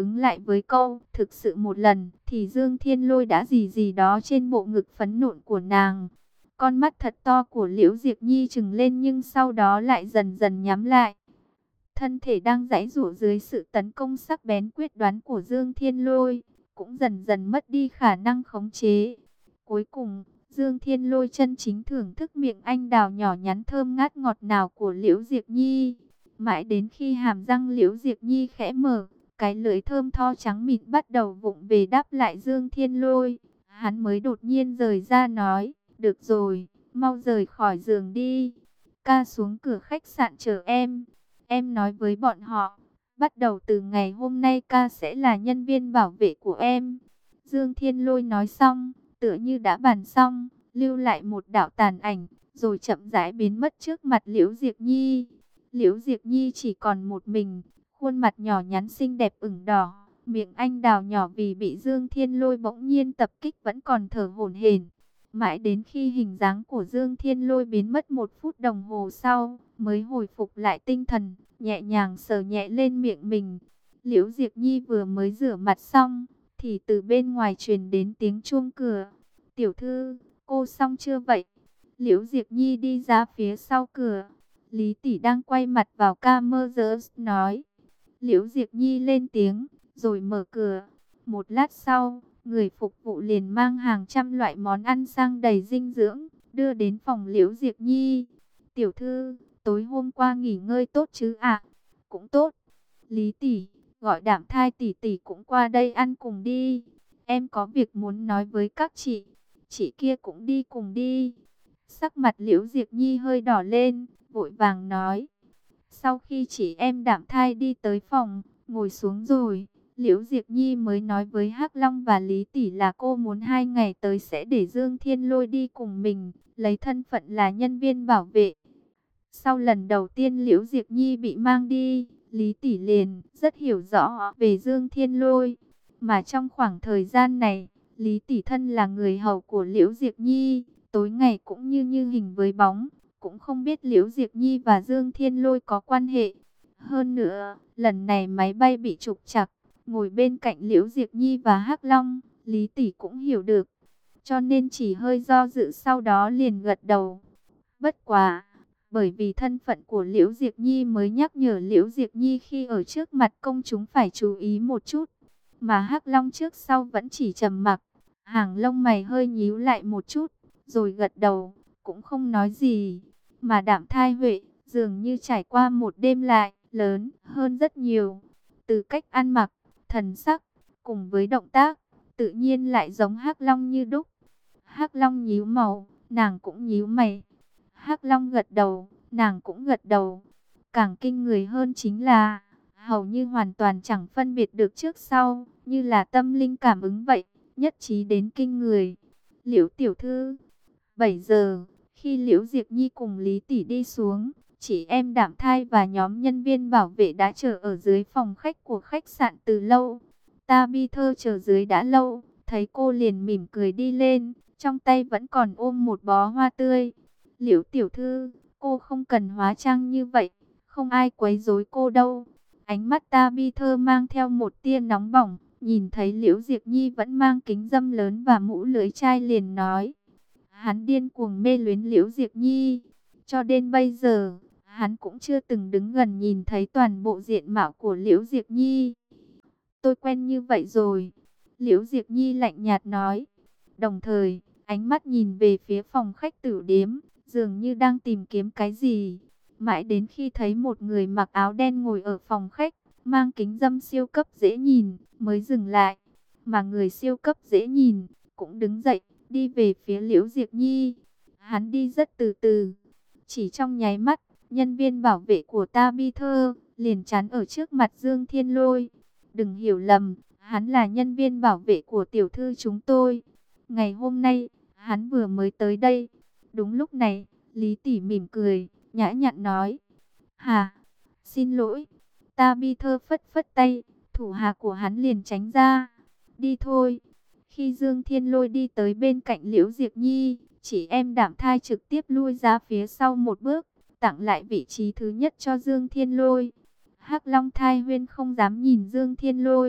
[SPEAKER 1] ứng lại với câu thực sự một lần, thì Dương Thiên Lôi đã gì gì đó trên bộ ngực phấn nộn của nàng. Con mắt thật to của Liễu Diệp Nhi trừng lên nhưng sau đó lại dần dần nhắm lại. Thân thể đang giãy giụa dưới sự tấn công sắc bén quyết đoán của Dương Thiên Lôi, cũng dần dần mất đi khả năng khống chế. Cuối cùng, Dương Thiên Lôi chân chính thưởng thức miệng anh đào nhỏ nhắn thơm ngát ngọt ngào của Liễu Diệp Nhi. Mãi đến khi hàm răng Liễu Diệp Nhi khẽ mở, cái lưỡi thơm tho trắng mịn bắt đầu vụng về đáp lại Dương Thiên Lôi, hắn mới đột nhiên rời ra nói, được rồi, mau rời khỏi giường đi. Ca xuống cửa khách sạn chờ em. Em nói với bọn họ, bắt đầu từ ngày hôm nay ca sẽ là nhân viên bảo vệ của em. Dương Thiên Lôi nói xong, tựa như đã bàn xong, lưu lại một đạo tàn ảnh, rồi chậm rãi biến mất trước mặt Liễu Diệp Nhi. Liễu Diệp Nhi chỉ còn một mình, khuôn mặt nhỏ nhắn xinh đẹp ửng đỏ, miệng anh đào nhỏ vì bị Dương Thiên Lôi bỗng nhiên tập kích vẫn còn thở hổn hển. Mãi đến khi hình dáng của Dương Thiên Lôi biến mất một phút đồng hồ sau, mới hồi phục lại tinh thần, nhẹ nhàng sờ nhẹ lên miệng mình. Liễu Diệp Nhi vừa mới rửa mặt xong, thì từ bên ngoài truyền đến tiếng chuông cửa. Tiểu thư, cô xong chưa vậy? Liễu Diệp Nhi đi ra phía sau cửa. Lý tỷ đang quay mặt vào camera nói. Liễu Diệp Nhi lên tiếng, rồi mở cửa. Một lát sau, người phục vụ liền mang hàng trăm loại món ăn sang đầy dinh dưỡng, đưa đến phòng Liễu Diệp Nhi. Tiểu thư, tối hôm qua nghỉ ngơi tốt chứ ạ? Cũng tốt. Lý tỷ, gọi Đạm Thai tỷ tỷ cũng qua đây ăn cùng đi. Em có việc muốn nói với các chị. Chị kia cũng đi cùng đi. Sắc mặt Liễu Diệp Nhi hơi đỏ lên, vội vàng nói. Sau khi chị em Đạm Thai đi tới phòng, ngồi xuống rồi, Liễu Diệp Nhi mới nói với Hắc Long và Lý tỷ là cô muốn hai ngày tới sẽ để Dương Thiên Lôi đi cùng mình, lấy thân phận là nhân viên bảo vệ. Sau lần đầu tiên Liễu Diệp Nhi bị mang đi, Lý tỷ liền rất hiểu rõ về Dương Thiên Lôi, mà trong khoảng thời gian này, Lý tỷ thân là người hầu của Liễu Diệp Nhi, tối ngày cũng như như hình với bóng, cũng không biết Liễu Diệp Nhi và Dương Thiên Lôi có quan hệ. Hơn nữa, lần này máy bay bị trục trặc, ngồi bên cạnh Liễu Diệp Nhi và Hắc Long, Lý tỷ cũng hiểu được, cho nên chỉ hơi do dự sau đó liền gật đầu. Bất quá, bởi vì thân phận của Liễu Diệp Nhi mới nhắc nhở Liễu Diệp Nhi khi ở trước mặt công chúng phải chú ý một chút, mà Hắc Long trước sau vẫn chỉ trầm mặc, hàng lông mày hơi nhíu lại một chút, rồi gật đầu, cũng không nói gì. Mà Đạm Thai Huệ dường như trải qua một đêm lại lớn hơn rất nhiều, từ cách ăn mặc, thần sắc, cùng với động tác, tự nhiên lại giống Hắc Long như đúc. Hắc Long nhíu mày, nàng cũng nhíu mày. Hắc Long gật đầu, nàng cũng gật đầu. Càng kinh người hơn chính là, hầu như hoàn toàn chẳng phân biệt được trước sau, như là tâm linh cảm ứng vậy, nhất trí đến kinh người. Liễu tiểu thư, bảy giờ, khi Liễu Diệp Nhi cùng Lý tỷ đi xuống, chị em Đạm Thai và nhóm nhân viên bảo vệ đã chờ ở dưới phòng khách của khách sạn từ lâu. Tabitha chờ dưới đã lâu, thấy cô liền mỉm cười đi lên, trong tay vẫn còn ôm một bó hoa tươi. Liễu tiểu thư, cô không cần hóa trang như vậy, không ai quấy rối cô đâu. Ánh mắt Tabitha mang theo một tia nóng bỏng, nhìn thấy Liễu Diệp Nhi vẫn mang kính dâm lớn và mũ lưỡi chai liền nói. Hắn điên cuồng mê luyến Liễu Diệp Nhi, cho đến bây giờ, hắn cũng chưa từng đứng gần nhìn thấy toàn bộ diện mạo của Liễu Diệp Nhi. Tôi quen như vậy rồi, Liễu Diệp Nhi lạnh nhạt nói. Đồng thời, ánh mắt nhìn về phía phòng khách tử điếm, dường như đang tìm kiếm cái gì. Mãi đến khi thấy một người mặc áo đen ngồi ở phòng khách, mang kính dâm siêu cấp dễ nhìn, mới dừng lại. Mà người siêu cấp dễ nhìn, cũng đứng dậy, đi về phía Liễu Diệp Nhi. Hắn đi rất từ từ. Chỉ trong nháy mắt, nhân viên bảo vệ của Tabitha liền chắn ở trước mặt Dương Thiên Lôi. Đừng hiểu lầm, hắn là nhân viên bảo vệ của tiểu thư chúng tôi. Ngày hôm nay, hắn vừa mới tới đây. Đúng lúc này, Lý tỷ mỉm cười, nhã nhặn nói. Hà, xin lỗi. Tabitha phất phất tay, thủ hạ của hắn liền tránh ra. Đi thôi. Khi Dương Thiên Lôi đi tới bên cạnh Liễu Diệp Nhi, chị em Đạm Thai trực tiếp lui ra phía sau một bước, tặng lại vị trí thứ nhất cho Dương Thiên Lôi. Hắc Long Thai Huyên không dám nhìn Dương Thiên Lôi,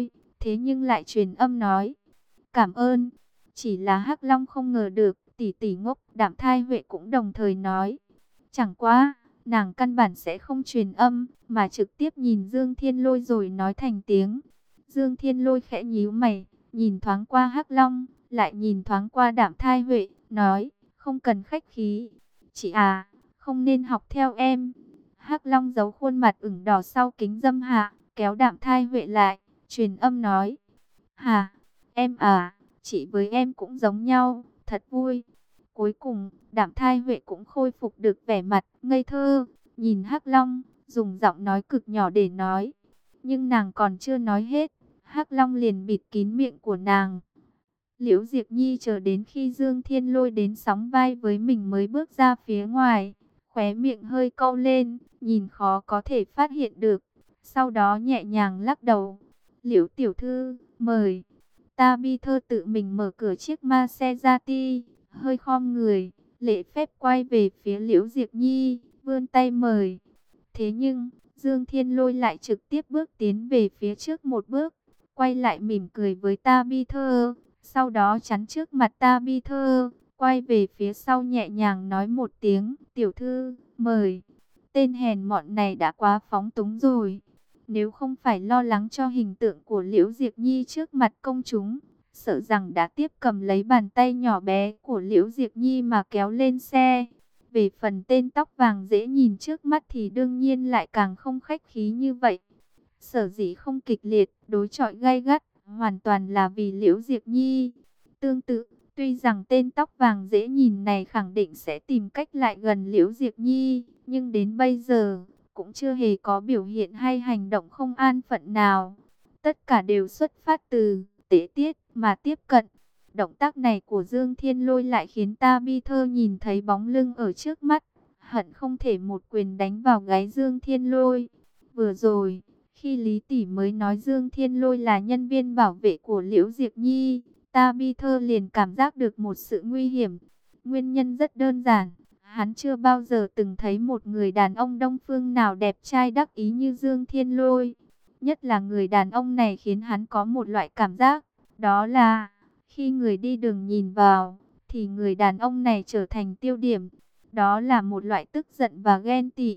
[SPEAKER 1] thế nhưng lại truyền âm nói, cảm ơn. Chỉ là Hắc Long không ngờ được, tỷ tỷ ngốc. Đạm Thai Huệ cũng đồng thời nói, chẳng qua, nàng căn bản sẽ không truyền âm, mà trực tiếp nhìn Dương Thiên Lôi rồi nói thành tiếng. Dương Thiên Lôi khẽ nhíu mày, nhìn thoáng qua Hắc Long, lại nhìn thoáng qua Đạm Thai Huệ, nói, không cần khách khí. Chị à, không nên học theo em. Hắc Long giấu khuôn mặt ửng đỏ sau kính dâm hạ, kéo Đạm Thai Huệ lại, truyền âm nói, hà, em à, chị với em cũng giống nhau, thật vui. Cuối cùng, Đạm Thai Huệ cũng khôi phục được vẻ mặt ngây thơ, nhìn Hắc Long, dùng giọng nói cực nhỏ để nói. Nhưng nàng còn chưa nói hết, Hắc Long liền bịt kín miệng của nàng. Liễu Diệp Nhi chờ đến khi Dương Thiên Lôi đến sóng vai với mình mới bước ra phía ngoài, khóe miệng hơi cau lên, nhìn khó có thể phát hiện được. Sau đó nhẹ nhàng lắc đầu. Liễu tiểu thư, mời. Ta Bi Thơ tự mình mở cửa chiếc Maserati, hơi khom người, lễ phép quay về phía Liễu Diệp Nhi, vươn tay mời. Thế nhưng, Dương Thiên Lôi lại trực tiếp bước tiến về phía trước một bước, quay lại mỉm cười với Ta Bi Thơ, sau đó chắn trước mặt Ta Bi Thơ, quay về phía sau nhẹ nhàng nói một tiếng, tiểu thư, mời. Tên hèn mọn này đã quá phóng túng rồi. Nếu không phải lo lắng cho hình tượng của Liễu Diệp Nhi trước mặt công chúng, sợ rằng đã tiếp cầm lấy bàn tay nhỏ bé của Liễu Diệp Nhi mà kéo lên xe. Về phần tên tóc vàng dễ nhìn trước mắt thì đương nhiên lại càng không khách khí như vậy. Sở dĩ không kịch liệt, đối chọi gay gắt, hoàn toàn là vì Liễu Diệp Nhi. Tương tự, tuy rằng tên tóc vàng dễ nhìn này khẳng định sẽ tìm cách lại gần Liễu Diệp Nhi, nhưng đến bây giờ cũng chưa hề có biểu hiện hay hành động không an phận nào. Tất cả đều xuất phát từ tế tiết mà tiếp cận. Động tác này của Dương Thiên Lôi lại khiến Ta Bi Thơ nhìn thấy bóng lưng ở trước mắt, hận không thể một quyền đánh vào gáy Dương Thiên Lôi. Vừa rồi, khi Lý Tỷ mới nói Dương Thiên Lôi là nhân viên bảo vệ của Liễu Diệp Nhi, Ta Bi Thơ liền cảm giác được một sự nguy hiểm. Nguyên nhân rất đơn giản. Hắn chưa bao giờ từng thấy một người đàn ông Đông Phương nào đẹp trai đắc ý như Dương Thiên Lôi. Nhất là người đàn ông này khiến hắn có một loại cảm giác, đó là khi người đi đường nhìn vào, thì người đàn ông này trở thành tiêu điểm. Đó là một loại tức giận và ghen tị.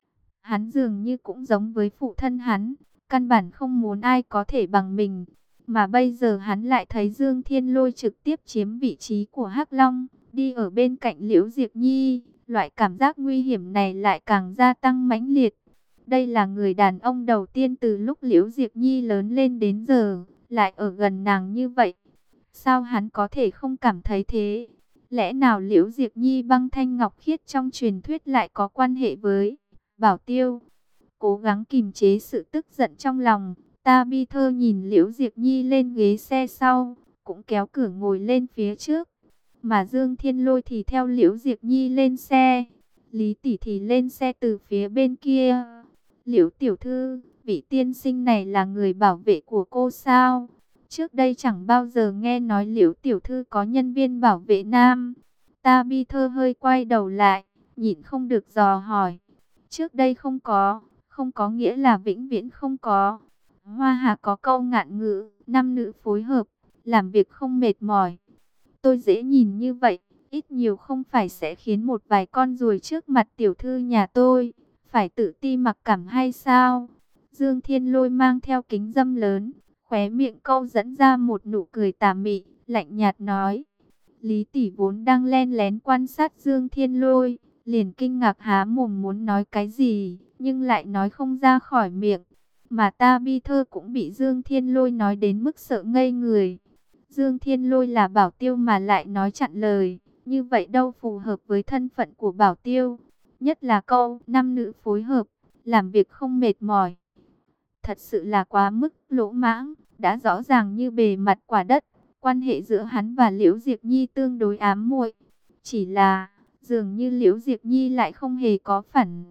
[SPEAKER 1] Hắn dường như cũng giống với phụ thân hắn, căn bản không muốn ai có thể bằng mình. Mà bây giờ hắn lại thấy Dương Thiên Lôi trực tiếp chiếm vị trí của Hắc Long, đi ở bên cạnh Liễu Diệp Nhi, loại cảm giác nguy hiểm này lại càng gia tăng mãnh liệt. Đây là người đàn ông đầu tiên từ lúc Liễu Diệp Nhi lớn lên đến giờ, lại ở gần nàng như vậy. Sao hắn có thể không cảm thấy thế? Lẽ nào Liễu Diệp Nhi băng thanh ngọc khiết trong truyền thuyết lại có quan hệ với Bảo Tiêu? Cố gắng kìm chế sự tức giận trong lòng, Ta Bi Thơ nhìn Liễu Diệp Nhi lên ghế xe sau, cũng kéo cửa ngồi lên phía trước. Mà Dương Thiên Lôi thì theo Liễu Diệp Nhi lên xe. Lý Tỷ thì lên xe từ phía bên kia. Liễu tiểu thư, vị tiên sinh này là người bảo vệ của cô sao? Trước đây chẳng bao giờ nghe nói Liễu tiểu thư có nhân viên bảo vệ nam. Ta Bi Thơ hơi quay đầu lại, nhịn không được dò hỏi. Trước đây không có, không có nghĩa là vĩnh viễn không có. Hoa Hà có câu ngạn ngữ, nam nữ phối hợp, làm việc không mệt mỏi. Tôi dễ nhìn như vậy, ít nhiều không phải sẽ khiến một vài con ruồi trước mặt tiểu thư nhà tôi phải tự ti mặc cảm hay sao? Dương Thiên Lôi mang theo kính dâm lớn, khóe miệng câu dẫn ra một nụ cười tà mị, lạnh nhạt nói. Lý Tỷ vốn đang len lén quan sát Dương Thiên Lôi, liền kinh ngạc há mồm muốn nói cái gì, nhưng lại nói không ra khỏi miệng. Mà Ta Bi Thơ cũng bị Dương Thiên Lôi nói đến mức sợ ngây người. Dương Thiên Lôi là Bảo Tiêu mà lại nói chặn lời, như vậy đâu phù hợp với thân phận của Bảo Tiêu. Nhất là câu nam nữ phối hợp, làm việc không mệt mỏi. Thật sự là quá mức lỗ mãng, đã rõ ràng như bề mặt quả đất. Quan hệ giữa hắn và Liễu Diệp Nhi tương đối ám muội. Chỉ là, dường như Liễu Diệp Nhi lại không hề có phản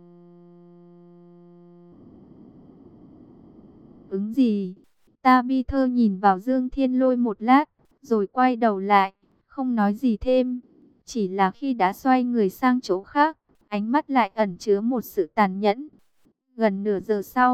[SPEAKER 1] ứng gì. Ta Bi Thơ nhìn vào Dương Thiên Lôi một lát, rồi quay đầu lại, không nói gì thêm. Chỉ là khi đã xoay người sang chỗ khác, ánh mắt lại ẩn chứa một sự tàn nhẫn. Gần nửa giờ sau,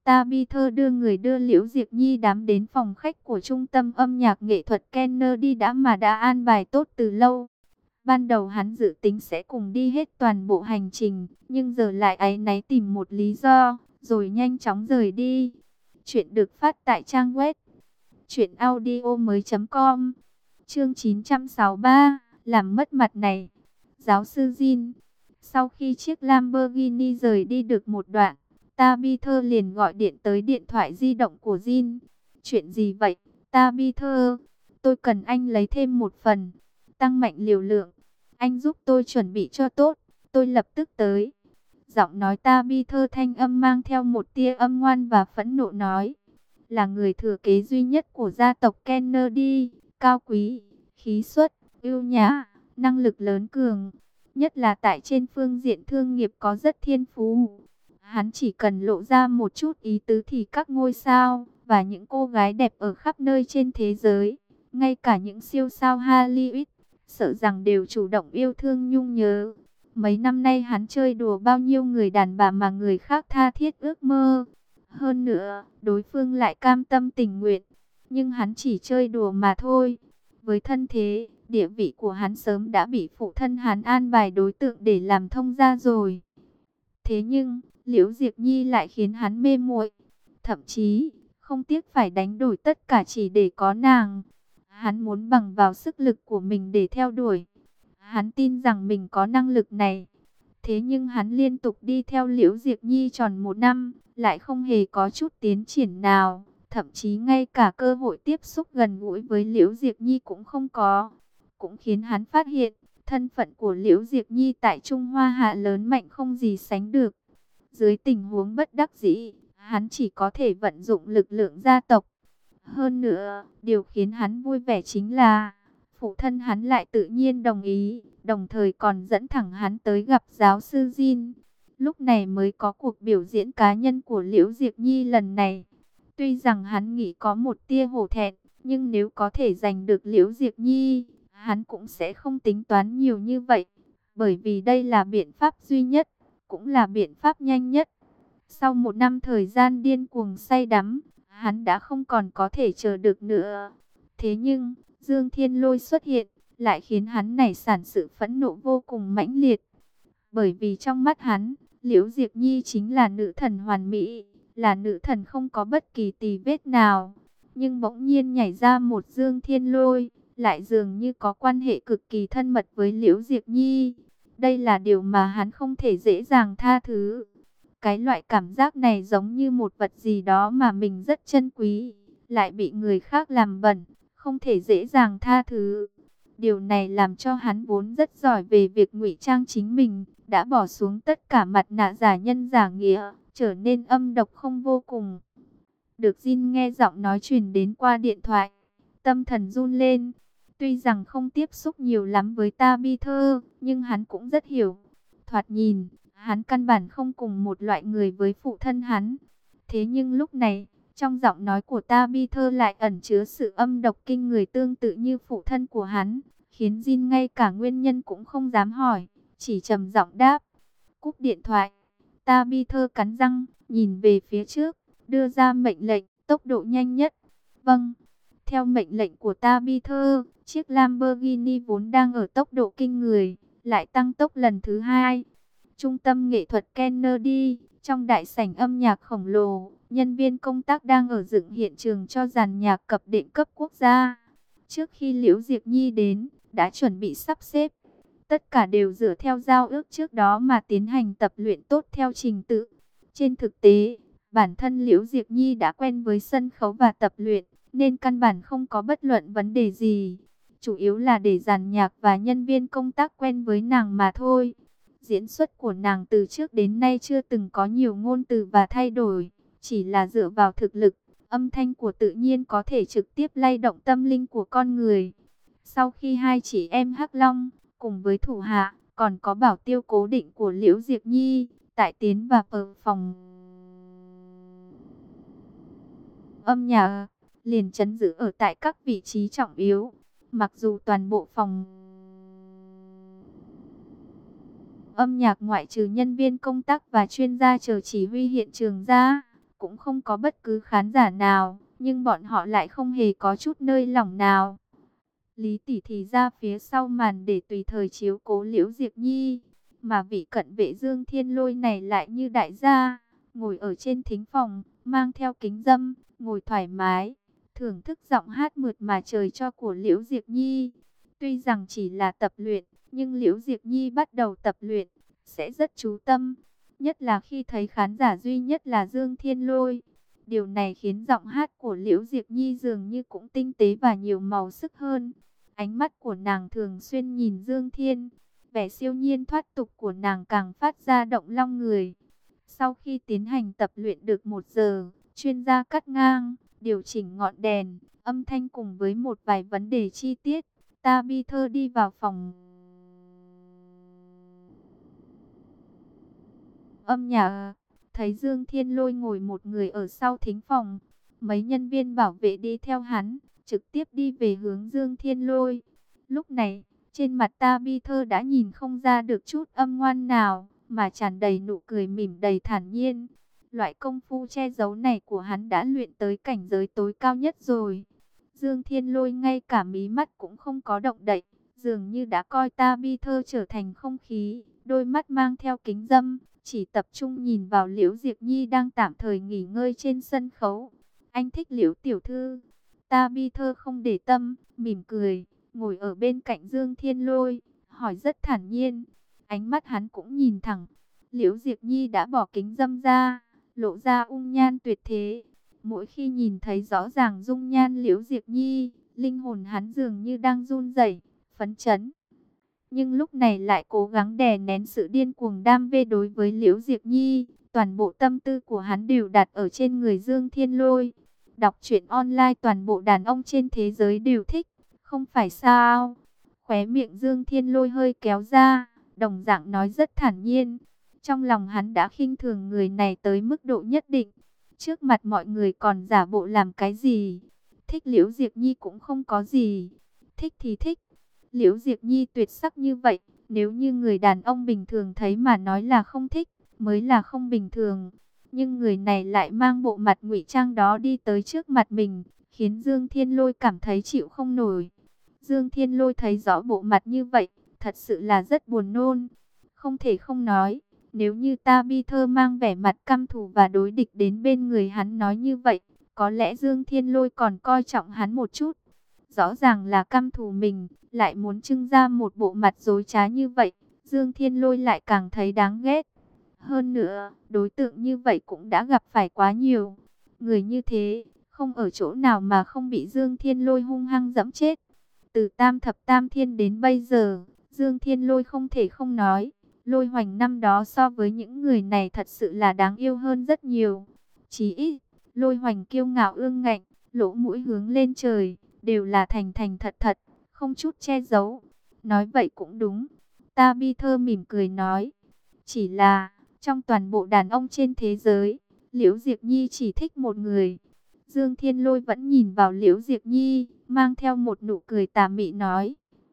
[SPEAKER 1] Tabitha đưa người đưa Liễu Diệp Nhi đám đến phòng khách của trung tâm âm nhạc nghệ thuật Kennedy đã mà đã an bài tốt từ lâu. Ban đầu hắn dự tính sẽ cùng đi hết toàn bộ hành trình, nhưng giờ lại áy náy tìm một lý do, rồi nhanh chóng rời đi. Chuyện được phát tại trang web truyện audio mới chấm com. Chương chín trăm sáu mươi ba, làm mất mặt này. Giáo sư Jin. Sau khi chiếc Lamborghini rời đi được một đoạn, Tabitha liền gọi điện tới điện thoại di động của Jin. Chuyện gì vậy, Tabitha? Tôi cần anh lấy thêm một phần, tăng mạnh liều lượng. Anh giúp tôi chuẩn bị cho tốt, tôi lập tức tới. Giọng nói Tabitha thanh âm mang theo một tia âm ngoan và phẫn nộ nói. Là người thừa kế duy nhất của gia tộc Kennedy, cao quý, khí xuất, ưu nhã, năng lực lớn cường. Nhất là tại trên phương diện thương nghiệp có rất thiên phú. Hắn chỉ cần lộ ra một chút ý tứ thì các ngôi sao và những cô gái đẹp ở khắp nơi trên thế giới, ngay cả những siêu sao Hollywood, sợ rằng đều chủ động yêu thương nhung nhớ. Mấy năm nay hắn chơi đùa bao nhiêu người đàn bà mà người khác tha thiết ước mơ. Hơn nữa, đối phương lại cam tâm tình nguyện. Nhưng hắn chỉ chơi đùa mà thôi. Với thân thế, địa vị của hắn sớm đã bị phụ thân hắn an bài đối tượng để làm thông gia rồi. Thế nhưng, Liễu Diệp Nhi lại khiến hắn mê muội, thậm chí không tiếc phải đánh đổi tất cả chỉ để có nàng. Hắn muốn bằng vào sức lực của mình để theo đuổi. Hắn tin rằng mình có năng lực này. Thế nhưng hắn liên tục đi theo Liễu Diệp Nhi tròn một năm, lại không hề có chút tiến triển nào. Thậm chí ngay cả cơ hội tiếp xúc gần gũi với Liễu Diệp Nhi cũng không có. Cũng khiến hắn phát hiện, thân phận của Liễu Diệp Nhi tại Trung Hoa Hạ lớn mạnh không gì sánh được. Dưới tình huống bất đắc dĩ, hắn chỉ có thể vận dụng lực lượng gia tộc. Hơn nữa, điều khiến hắn vui vẻ chính là phụ thân hắn lại tự nhiên đồng ý, đồng thời còn dẫn thẳng hắn tới gặp giáo sư Jin. Lúc này mới có cuộc biểu diễn cá nhân của Liễu Diệp Nhi lần này. Tuy rằng hắn nghĩ có một tia hổ thẹn, nhưng nếu có thể giành được Liễu Diệp Nhi, hắn cũng sẽ không tính toán nhiều như vậy. Bởi vì đây là biện pháp duy nhất, cũng là biện pháp nhanh nhất. Sau một năm thời gian điên cuồng say đắm, hắn đã không còn có thể chờ được nữa. Thế nhưng, Dương Thiên Lôi xuất hiện, lại khiến hắn nảy sản sự phẫn nộ vô cùng mãnh liệt. Bởi vì trong mắt hắn, Liễu Diệp Nhi chính là nữ thần hoàn mỹ, là nữ thần không có bất kỳ tì vết nào. Nhưng bỗng nhiên nhảy ra một Dương Thiên Lôi, lại dường như có quan hệ cực kỳ thân mật với Liễu Diệp Nhi. Đây là điều mà hắn không thể dễ dàng tha thứ. Cái loại cảm giác này giống như một vật gì đó mà mình rất trân quý, lại bị người khác làm bẩn, không thể dễ dàng tha thứ. Điều này làm cho hắn vốn rất giỏi về việc ngụy trang chính mình, đã bỏ xuống tất cả mặt nạ giả nhân giả nghĩa, trở nên âm độc không vô cùng. Được Jin nghe giọng nói truyền đến qua điện thoại, tâm thần run lên. Tuy rằng không tiếp xúc nhiều lắm với Tabitha, nhưng hắn cũng rất hiểu. Thoạt nhìn, hắn căn bản không cùng một loại người với phụ thân hắn. Thế nhưng lúc này, trong giọng nói của Tabitha lại ẩn chứa sự âm độc kinh người tương tự như phụ thân của hắn, khiến Jin ngay cả nguyên nhân cũng không dám hỏi, chỉ trầm giọng đáp. Cúp điện thoại, Tabitha cắn răng, nhìn về phía trước, đưa ra mệnh lệnh, tốc độ nhanh nhất. Vâng, theo mệnh lệnh của Tabitha, chiếc Lamborghini vốn đang ở tốc độ kinh người, lại tăng tốc lần thứ hai. Trung tâm nghệ thuật Kennedy, trong đại sảnh âm nhạc khổng lồ, nhân viên công tác đang ở dựng hiện trường cho dàn nhạc cập đệm cấp quốc gia. Trước khi Liễu Diệp Nhi đến, đã chuẩn bị sắp xếp. Tất cả đều dựa theo giao ước trước đó mà tiến hành tập luyện tốt theo trình tự. Trên thực tế, bản thân Liễu Diệp Nhi đã quen với sân khấu và tập luyện, nên căn bản không có bất luận vấn đề gì. Chủ yếu là để dàn nhạc và nhân viên công tác quen với nàng mà thôi. Diễn xuất của nàng từ trước đến nay chưa từng có nhiều ngôn từ và thay đổi, chỉ là dựa vào thực lực, âm thanh của tự nhiên có thể trực tiếp lay động tâm linh của con người. Sau khi hai chị em Hắc Long, cùng với thủ hạ, còn có bảo tiêu cố định của Liễu Diệp Nhi, tại tiến vào phòng âm nhạc, liền trấn giữ ở tại các vị trí trọng yếu. Mặc dù toàn bộ phòng âm nhạc ngoại trừ nhân viên công tác và chuyên gia chờ chỉ huy hiện trường ra, cũng không có bất cứ khán giả nào, nhưng bọn họ lại không hề có chút nơi lỏng nào. Lý Tỷ thì ra phía sau màn để tùy thời chiếu cố Liễu Diệp Nhi, mà vị cận vệ Dương Thiên Lôi này lại như đại gia, ngồi ở trên thính phòng, mang theo kính dâm, ngồi thoải mái, thưởng thức giọng hát mượt mà trời cho của Liễu Diệp Nhi. Tuy rằng chỉ là tập luyện, nhưng Liễu Diệp Nhi bắt đầu tập luyện, sẽ rất chú tâm, nhất là khi thấy khán giả duy nhất là Dương Thiên Lôi. Điều này khiến giọng hát của Liễu Diệp Nhi dường như cũng tinh tế và nhiều màu sức hơn. Ánh mắt của nàng thường xuyên nhìn Dương Thiên, vẻ siêu nhiên thoát tục của nàng càng phát ra động lòng người. Sau khi tiến hành tập luyện được một giờ, chuyên gia cắt ngang, điều chỉnh ngọn đèn, âm thanh cùng với một vài vấn đề chi tiết, Tabitha đi vào phòng âm nhạc, thấy Dương Thiên Lôi ngồi một người ở sau thính phòng. Mấy nhân viên bảo vệ đi theo hắn, trực tiếp đi về hướng Dương Thiên Lôi. Lúc này, trên mặt Tabitha đã nhìn không ra được chút âm ngoan nào, mà tràn đầy nụ cười mỉm đầy thản nhiên. Loại công phu che giấu này của hắn đã luyện tới cảnh giới tối cao nhất rồi. Dương Thiên Lôi ngay cả mí mắt cũng không có động đậy, dường như đã coi Tabitha trở thành không khí, đôi mắt mang theo kính dâm, chỉ tập trung nhìn vào Liễu Diệp Nhi đang tạm thời nghỉ ngơi trên sân khấu. Anh thích Liễu tiểu thư. Tabitha không để tâm, mỉm cười, ngồi ở bên cạnh Dương Thiên Lôi, hỏi rất thản nhiên. Ánh mắt hắn cũng nhìn thẳng. Liễu Diệp Nhi đã bỏ kính dâm ra, lộ ra ung nhan tuyệt thế. Mỗi khi nhìn thấy rõ ràng dung nhan Liễu Diệp Nhi, linh hồn hắn dường như đang run rẩy, phấn chấn. Nhưng lúc này lại cố gắng đè nén sự điên cuồng đam mê đối với Liễu Diệp Nhi. Toàn bộ tâm tư của hắn đều đặt ở trên người Dương Thiên Lôi. Đọc truyện online toàn bộ đàn ông trên thế giới đều thích, không phải sao? Khóe miệng Dương Thiên Lôi hơi kéo ra, đồng dạng nói rất thản nhiên. Trong lòng hắn đã khinh thường người này tới mức độ nhất định. Trước mặt mọi người còn giả bộ làm cái gì? Thích Liễu Diệp Nhi cũng không có gì. Thích thì thích. Liễu Diệp Nhi tuyệt sắc như vậy, nếu như người đàn ông bình thường thấy mà nói là không thích, mới là không bình thường. Nhưng người này lại mang bộ mặt ngụy trang đó đi tới trước mặt mình, khiến Dương Thiên Lôi cảm thấy chịu không nổi. Dương Thiên Lôi thấy rõ bộ mặt như vậy, thật sự là rất buồn nôn. Không thể không nói, nếu như Tabitha mang vẻ mặt căm thù và đối địch đến bên người hắn nói như vậy, có lẽ Dương Thiên Lôi còn coi trọng hắn một chút. Rõ ràng là căm thù mình, lại muốn trưng ra một bộ mặt dối trá như vậy, Dương Thiên Lôi lại càng thấy đáng ghét. Hơn nữa, đối tượng như vậy cũng đã gặp phải quá nhiều. Người như thế, không ở chỗ nào mà không bị Dương Thiên Lôi hung hăng dẫm chết. Từ tam thập tam thiên đến bây giờ, Dương Thiên Lôi không thể không nói. Lôi Hoành năm đó so với những người này thật sự là đáng yêu hơn rất nhiều. Chỉ ít, Lôi Hoành kiêu ngạo ương ngạnh, lỗ mũi hướng lên trời, đều là thành thành thật thật, không chút che giấu. Nói vậy cũng đúng. Tabitha mỉm cười nói. Chỉ là, trong toàn bộ đàn ông trên thế giới, Liễu Diệp Nhi chỉ thích một người. Dương Thiên Lôi vẫn nhìn vào Liễu Diệp Nhi, mang theo một nụ cười tà mị nói.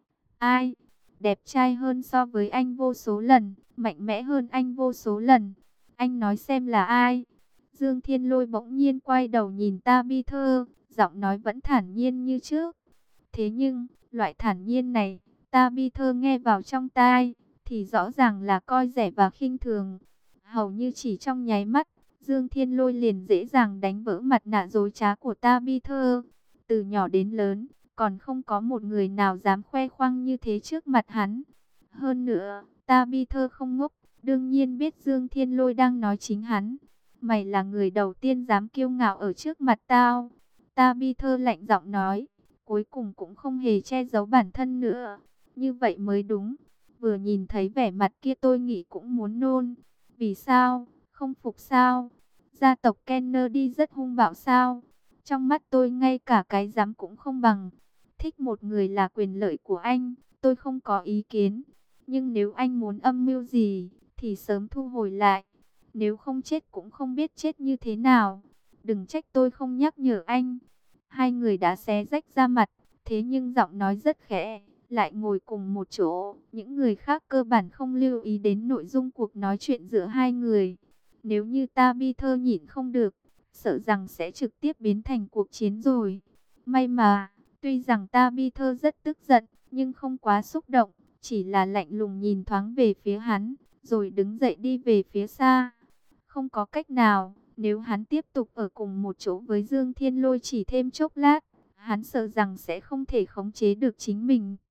[SPEAKER 1] Ai? Đẹp trai hơn so với anh vô số lần, mạnh mẽ hơn anh vô số lần. Anh nói xem là ai? Dương Thiên Lôi bỗng nhiên quay đầu nhìn Tabitha, giọng nói vẫn thản nhiên như trước. Thế nhưng, loại thản nhiên này, Tabitha nghe vào trong tai, thì rõ ràng là coi rẻ và khinh thường. Hầu như chỉ trong nháy mắt, Dương Thiên Lôi liền dễ dàng đánh vỡ mặt nạ dối trá của Tabitha. Từ nhỏ đến lớn, còn không có một người nào dám khoe khoang như thế trước mặt hắn. Hơn nữa, Tabitha không ngốc, đương nhiên biết Dương Thiên Lôi đang nói chính hắn. Mày là người đầu tiên dám kiêu ngạo ở trước mặt tao. Tabitha lạnh giọng nói, cuối cùng cũng không hề che giấu bản thân nữa. Như vậy mới đúng. Vừa nhìn thấy vẻ mặt kia tôi nghĩ cũng muốn nôn. Vì sao? Không phục sao? Gia tộc Kennedy rất hung bạo sao? Trong mắt tôi ngay cả cái dám cũng không bằng. Thích một người là quyền lợi của anh, tôi không có ý kiến. Nhưng nếu anh muốn âm mưu gì, thì sớm thu hồi lại. Nếu không chết cũng không biết chết như thế nào. Đừng trách tôi không nhắc nhở anh. Hai người đã xé rách ra mặt, thế nhưng giọng nói rất khẽ, lại ngồi cùng một chỗ. Những người khác cơ bản không lưu ý đến nội dung cuộc nói chuyện giữa hai người. Nếu như Tabitha nhịn không được, sợ rằng sẽ trực tiếp biến thành cuộc chiến rồi. May mà, tuy rằng Ta Bi Thơ rất tức giận, nhưng không quá xúc động, chỉ là lạnh lùng nhìn thoáng về phía hắn, rồi đứng dậy đi về phía xa. Không có cách nào, nếu hắn tiếp tục ở cùng một chỗ với Dương Thiên Lôi chỉ thêm chốc lát, hắn sợ rằng sẽ không thể khống chế được chính mình.